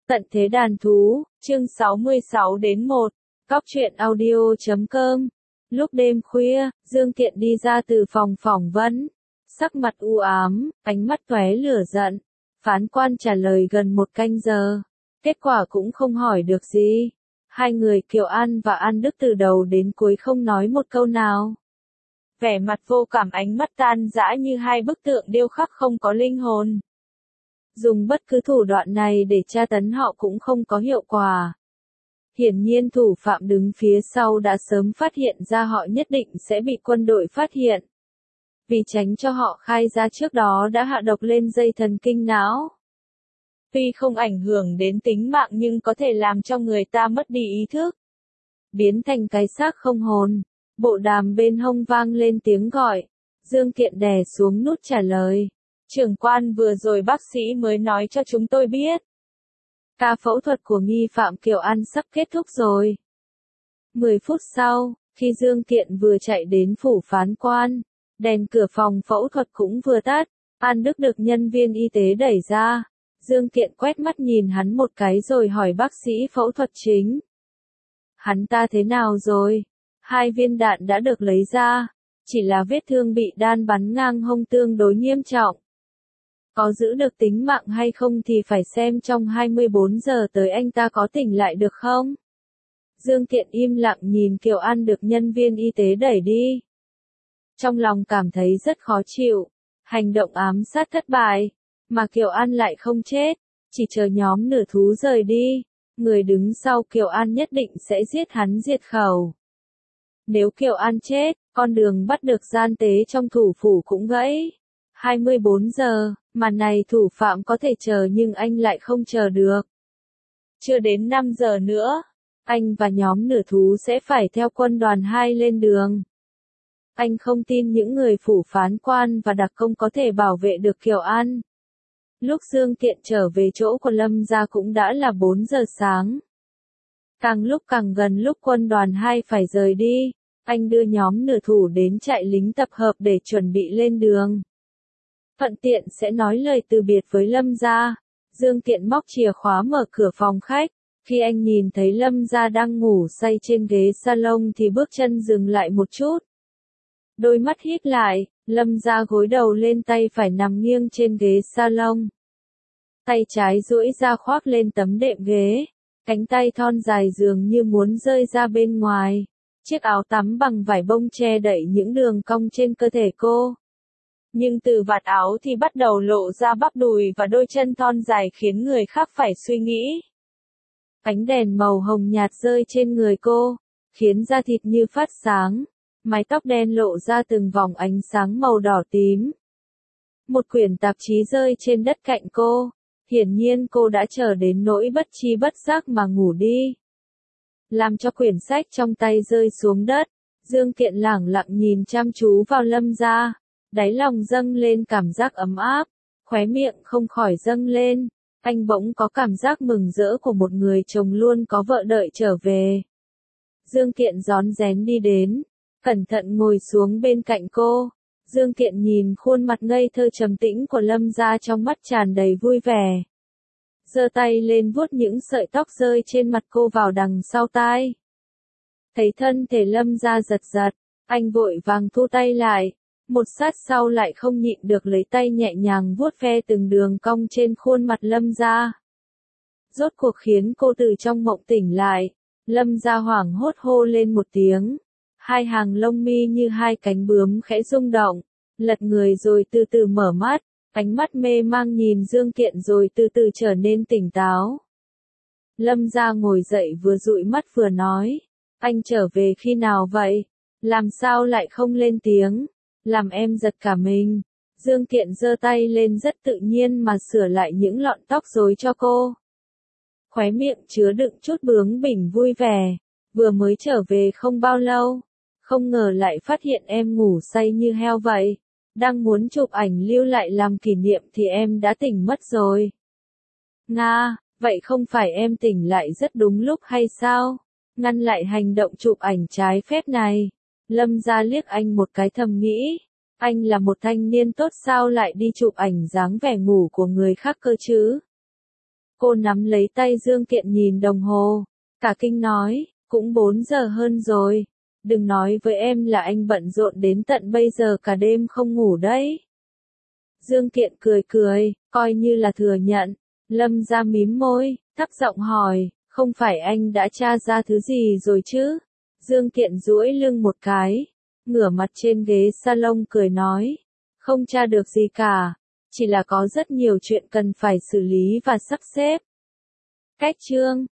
Tận thế đàn thú, chương 66 đến 1, Cóc truyện audio.com. Lúc đêm khuya, Dương Tiện đi ra từ phòng phỏng vấn, sắc mặt u ám, ánh mắt tóe lửa giận. Phán quan trả lời gần 1 canh giờ, kết quả cũng không hỏi được gì. Hai người Kiều An và An Đức từ đầu đến cuối không nói một câu nào. Vẻ mặt vô cảm, ánh mắt tan rã như hai bức tượng điêu khắc không có linh hồn. Dùng bất cứ thủ đoạn này để tra tấn họ cũng không có hiệu quả. Hiển nhiên thủ phạm đứng phía sau đã sớm phát hiện ra họ nhất định sẽ bị quân đội phát hiện. Vì tránh cho họ khai ra trước đó đã hạ độc lên dây thần kinh não. Tuy không ảnh hưởng đến tính mạng nhưng có thể làm cho người ta mất đi ý thức. Biến thành cái xác không hồn. Bộ đàm bên hông vang lên tiếng gọi. Dương Tiện đè xuống nút trả lời. Trưởng quan, vừa rồi bác sĩ mới nói cho chúng tôi biết. Ca phẫu thuật của nghi phạm Kiều An sắp kết thúc rồi. 10 phút sau, khi Dương Tiện vừa chạy đến phủ phán quan, đèn cửa phòng phẫu thuật cũng vừa tắt, An Đức được nhân viên y tế đẩy ra. Dương Tiện quét mắt nhìn hắn một cái rồi hỏi bác sĩ phẫu thuật chính. Hắn ta thế nào rồi? 2 viên đạn đã được lấy ra, chỉ là vết thương bị đạn bắn ngang hông tương đối nghiêm trọng. Có giữ được tính mạng hay không thì phải xem trong 24 giờ tới anh ta có tỉnh lại được không? Dương Tiện im lặng nhìn Kiều An được nhân viên y tế đẩy đi. Trong lòng cảm thấy rất khó chịu, hành động ám sát thất bại, mà Kiều An lại không chết, chỉ chờ nhóm nửa thú rời đi, người đứng sau Kiều An nhất định sẽ giết hắn diệt khẩu. Nếu Kiều An chết, con đường bắt được gian tế trong thủ phủ cũng gãy. 24 giờ, mà này thủ phạm có thể chờ nhưng anh lại không chờ được. Chưa đến 5 giờ nữa, anh và nhóm nửa thú sẽ phải theo quân đoàn 2 lên đường. Anh không tin những người phủ phán quan và đặc công có thể bảo vệ được Kiều An. Lúc Dương Tiện trở về chỗ của Lâm gia cũng đã là 4 giờ sáng. Càng lúc càng gần lúc quân đoàn 2 phải rời đi, anh đưa nhóm nửa thủ đến trại lính tập hợp để chuẩn bị lên đường. Thuận tiện sẽ nói lời từ biệt với Lâm gia. Dương Tiện móc chìa khóa mở cửa phòng khách. Khi anh nhìn thấy Lâm gia đang ngủ say trên ghế salon thì bước chân dừng lại một chút. Đôi mắt híp lại, Lâm gia gối đầu lên, tay phải nằm nghiêng trên ghế salon. Tay trái duỗi ra khoác lên tấm đệm ghế. Cánh tay thon dài dường như muốn rơi ra bên ngoài. Chiếc áo tắm bằng vải bông che đậy những đường cong trên cơ thể cô. Nhưng từ vạt áo thì bắt đầu lộ ra bắp đùi và đôi chân thon dài khiến người khác phải suy nghĩ. Ánh đèn màu hồng nhạt rơi trên người cô, khiến da thịt như phát sáng, mái tóc đen lộ ra từng vòng ánh sáng màu đỏ tím. Một quyển tạp chí rơi trên đất cạnh cô, hiển nhiên cô đã chờ đến nỗi bất tri bất giác mà ngủ đi. Làm cho quyển sách trong tay rơi xuống đất, Dương Tiện lẳng lặng nhìn chăm chú vào Lâm gia. Đáy lòng dâng lên cảm giác ấm áp, khóe miệng không khỏi dâng lên, anh bỗng có cảm giác mừng rỡ của một người chồng luôn có vợ đợi trở về. Dương Tiện rón rén đi đến, cẩn thận ngồi xuống bên cạnh cô. Dương Tiện nhìn khuôn mặt ngây thơ trầm tĩnh của Lâm gia, trong mắt tràn đầy vui vẻ. Giơ tay lên vuốt những sợi tóc rơi trên mặt cô vào đằng sau tai. Thấy thân thể Lâm gia giật giật, anh vội vàng thu tay lại. Một sát sau lại không nhịn được lấy tay nhẹ nhàng vuốt ve từng đường cong trên khuôn mặt Lâm gia. Rốt cuộc khiến cô từ trong mộng tỉnh lại, Lâm gia hoảng hốt hô lên một tiếng. Hai hàng lông mi như hai cánh bướm khẽ rung động, lật người rồi từ từ mở mắt, ánh mắt mê mang nhìn Dương Tiện rồi từ từ trở nên tỉnh táo. Lâm gia ngồi dậy vừa dụi mắt vừa nói, anh trở về khi nào vậy? Làm sao lại không lên tiếng? Làm em giật cả mình. Dương Tiện giơ tay lên rất tự nhiên mà sửa lại những lọn tóc rối cho cô. Khóe miệng chứa đựng chút bướng bỉnh vui vẻ. Vừa mới trở về không bao lâu, không ngờ lại phát hiện em ngủ say như heo vậy. Đang muốn chụp ảnh lưu lại làm kỷ niệm thì em đã tỉnh mất rồi. Nga, vậy không phải em tỉnh lại rất đúng lúc hay sao? Ngăn lại hành động chụp ảnh trái phép này. Lâm gia liếc anh một cái thầm nghĩ, anh là một thanh niên tốt sao lại đi chụp ảnh dáng vẻ ngủ của người khác cơ chứ? Cô nắm lấy tay Dương Kiện nhìn đồng hồ. Cả kinh nói, cũng 4 giờ hơn rồi. Đừng nói với em là anh bận rộn đến tận bây giờ cả đêm không ngủ đấy. Dương Kiện cười cười, coi như là thừa nhận. Lâm Gia mím môi, thấp giọng hỏi, không phải anh đã tra ra thứ gì rồi chứ? Dương Kiện duỗi lưng một cái, ngửa mặt trên ghế salon cười nói, không tra được gì cả, chỉ là có rất nhiều chuyện cần phải xử lý và sắp xếp. Cách chương